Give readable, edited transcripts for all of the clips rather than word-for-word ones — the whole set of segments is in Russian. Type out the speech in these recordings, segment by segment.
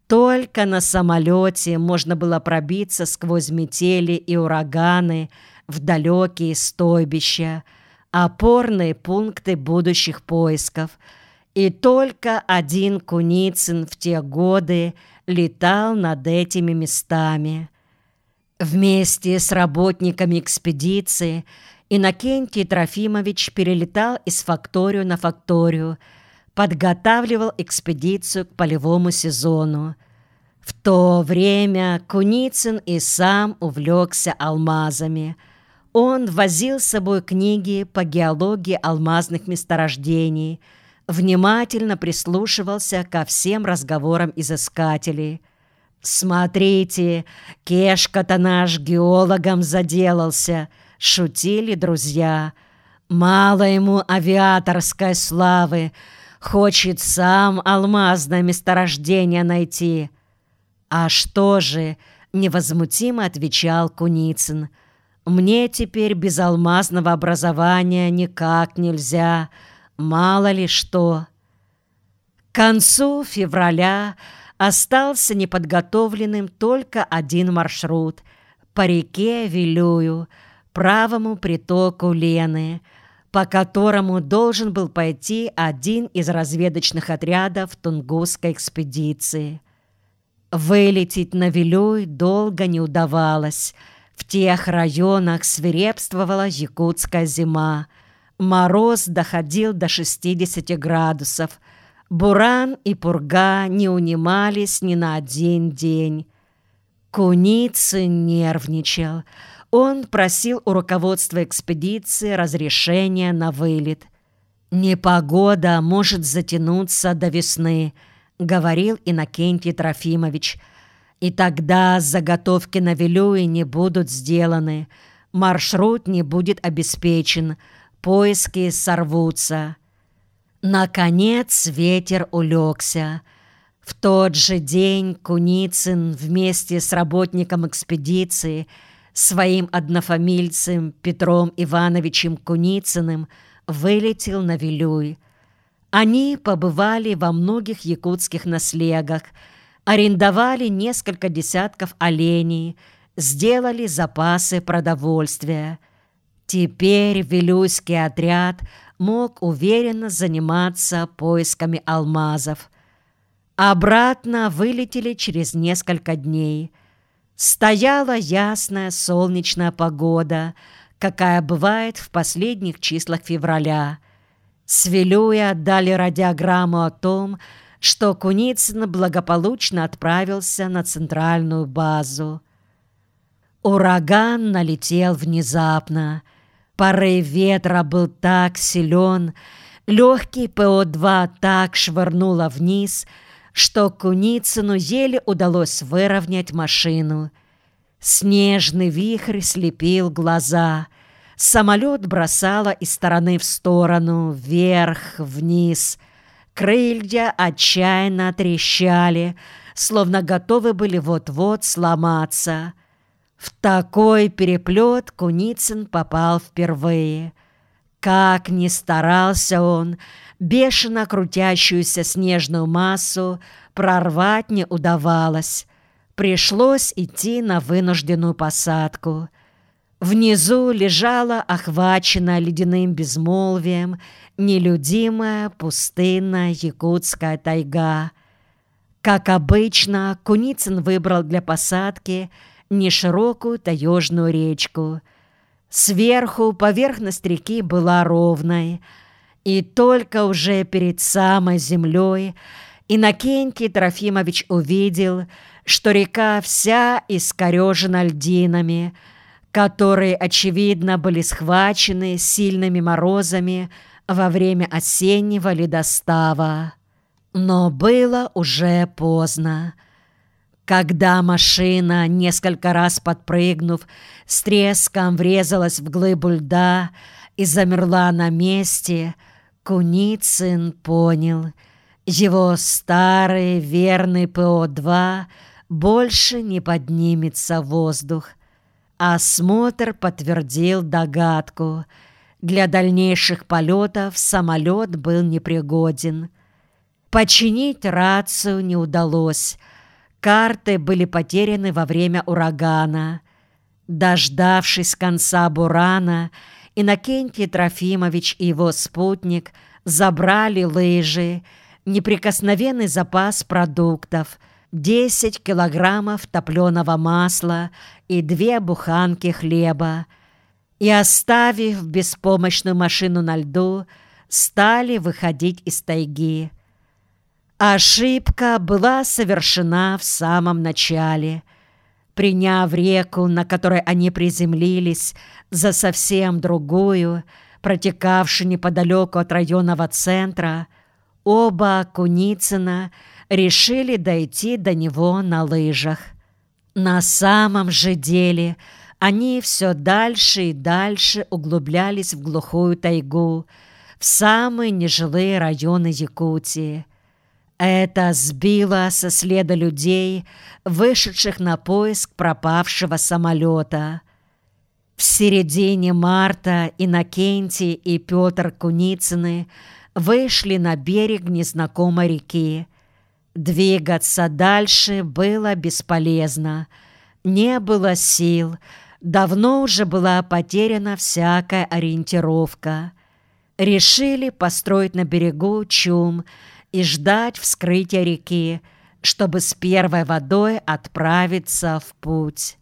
Только на самолете можно было пробиться сквозь метели и ураганы в далекие стойбища, опорные пункты будущих поисков. И только один Куницын в те годы летал над этими местами. Вместе с работниками экспедиции Иннокентий Трофимович перелетал из факторию на факторию, подготавливал экспедицию к полевому сезону. В то время Куницын и сам увлекся алмазами. Он возил с собой книги по геологии алмазных месторождений, внимательно прислушивался ко всем разговорам изыскателей. «Смотрите, Кешка-то наш геологом заделался», — шутили друзья. «Мало ему авиаторской славы, хочет сам алмазное месторождение найти». «А что же?» — невозмутимо отвечал Куницын. «Мне теперь без алмазного образования никак нельзя, мало ли что». К концу февраля остался неподготовленным только один маршрут по реке Вилюю, правому притоку Лены, по которому должен был пойти один из разведочных отрядов Тунгусской экспедиции. Вылететь на Вилюй долго не удавалось. В тех районах свирепствовала якутская зима. Мороз доходил до 60 градусов. Буран и пурга не унимались ни на один день. Куницын нервничал. Он просил у руководства экспедиции разрешения на вылет. «Непогода может затянуться до весны», — говорил Иннокентий Трофимович. «И тогда заготовки на Вилюе не будут сделаны, маршрут не будет обеспечен, поиски сорвутся». Наконец ветер улегся. В тот же день Куницын вместе с работником экспедиции, своим однофамильцем Петром Ивановичем Куницыным, вылетел на Вилюй. Они побывали во многих якутских наслегах, арендовали несколько десятков оленей, сделали запасы продовольствия. Теперь вилюйский отряд мог уверенно заниматься поисками алмазов. Обратно вылетели через несколько дней. Стояла ясная солнечная погода, какая бывает в последних числах февраля. С Вилюя дали радиограмму о том, что Куницын благополучно отправился на центральную базу. Ураган налетел внезапно. Порыв ветра был так силен, легкий ПО-2 так швырнуло вниз, что Куницыну еле удалось выровнять машину. Снежный вихрь слепил глаза. Самолет бросало из стороны в сторону, вверх, вниз. Крылья отчаянно трещали, словно готовы были вот-вот сломаться. В такой переплет Куницын попал впервые. Как ни старался он, бешено крутящуюся снежную массу прорвать не удавалось. Пришлось идти на вынужденную посадку. Внизу лежала охваченная ледяным безмолвием нелюдимая пустынная якутская тайга. Как обычно, Куницын выбрал для посадки неширокую таежную речку. Сверху поверхность реки была ровной, и только уже перед самой землей Иннокентий Трофимович увидел, что река вся искорежена льдинами, которые, очевидно, были схвачены сильными морозами во время осеннего ледостава. Но было уже поздно. Когда машина, несколько раз подпрыгнув, с треском врезалась в глыбу льда и замерла на месте, Куницын понял, его старый верный ПО-2 больше не поднимется в воздух. Осмотр подтвердил догадку. Для дальнейших полетов самолет был непригоден. Починить рацию не удалось. Карты были потеряны во время урагана. Дождавшись конца бурана, Иннокентий Трофимович и его спутник забрали лыжи, неприкосновенный запас продуктов, 10 килограммов топленого масла и 2 буханки хлеба, и, оставив беспомощную машину на льду, стали выходить из тайги. Ошибка была совершена в самом начале. Приняв реку, на которой они приземлились, за совсем другую, протекавшую неподалеку от районного центра, оба Куницына решили дойти до него на лыжах. На самом же деле они все дальше и дальше углублялись в глухую тайгу, в самые нежилые районы Якутии. Это сбило со следа людей, вышедших на поиск пропавшего самолета. В середине марта Иннокентий и Петр Куницыны вышли на берег незнакомой реки. Двигаться дальше было бесполезно. Не было сил, давно уже была потеряна всякая ориентировка. Решили построить на берегу чум и ждать вскрытия реки, чтобы с первой водой отправиться в путь.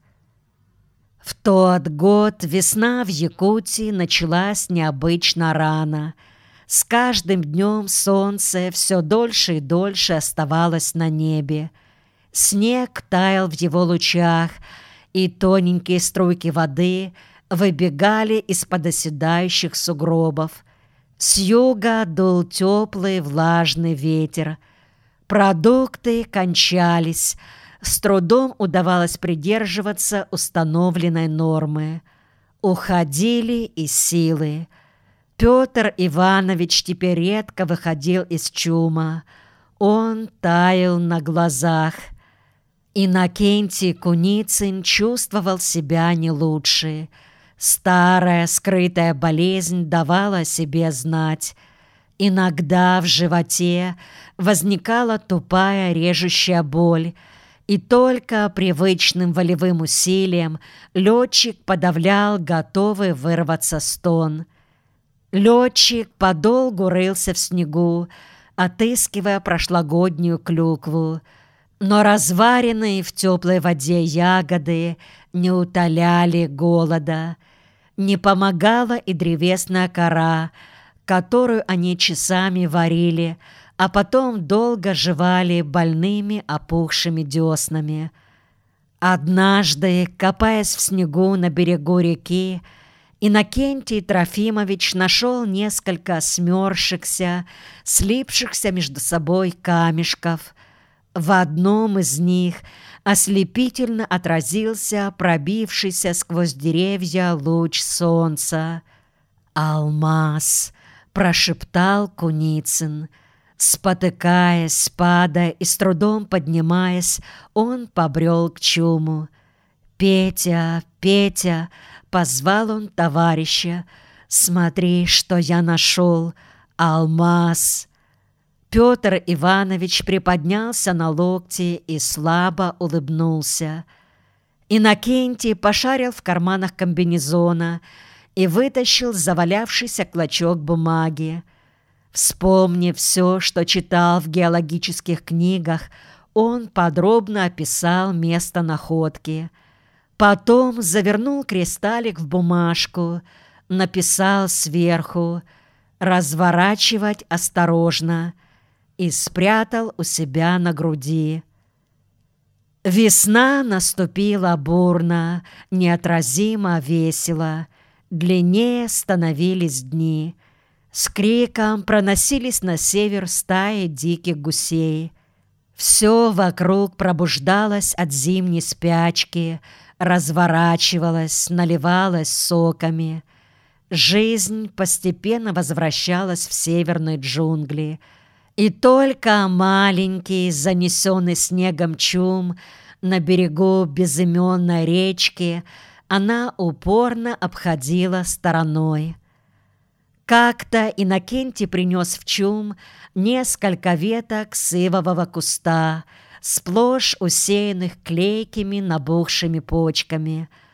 В тот год весна в Якутии началась необычно рано. С каждым днем солнце все дольше и дольше оставалось на небе. Снег таял в его лучах, и тоненькие струйки воды выбегали из-под оседающих сугробов. С юга дул теплый влажный ветер. Продукты кончались. С трудом удавалось придерживаться установленной нормы. Уходили и силы. Петр Иванович теперь редко выходил из чума. Он таял на глазах. Иннокентий Куницын чувствовал себя не лучше. Старая скрытая болезнь давала о себе знать. Иногда в животе возникала тупая режущая боль, и только привычным волевым усилием летчик подавлял готовый вырваться стон. Летчик подолгу рылся в снегу, отыскивая прошлогоднюю клюкву, но разваренные в теплой воде ягоды не утоляли голода. Не помогала и древесная кора, которую они часами варили, а потом долго жевали больными опухшими деснами. Однажды, копаясь в снегу на берегу реки, Иннокентий Трофимович нашел несколько смерзшихся, слипшихся между собой камешков. В одном из них ослепительно отразился пробившийся сквозь деревья луч солнца. «Алмаз!» — прошептал Куницын. Спотыкаясь, падая и с трудом поднимаясь, он побрел к чуму. «Петя, Петя!» — позвал он товарища. «Смотри, что я нашел! Алмаз!» Петр Иванович приподнялся на локти и слабо улыбнулся. Иннокентий пошарил в карманах комбинезона и вытащил завалявшийся клочок бумаги. Вспомнив все, что читал в геологических книгах, он подробно описал место находки. Потом завернул кристаллик в бумажку, написал сверху «Разворачивать осторожно» и спрятал у себя на груди. Весна наступила бурно, неотразимо весело. Длиннее становились дни. С криком проносились на север стаи диких гусей. Все вокруг пробуждалось от зимней спячки, разворачивалось, наливалось соками. Жизнь постепенно возвращалась в северные джунгли. И только маленький, занесенный снегом чум на берегу безыменной речки она упорно обходила стороной. Как-то Иннокентий принес в чум несколько веток сывового куста, сплошь усеянных клейкими набухшими почками.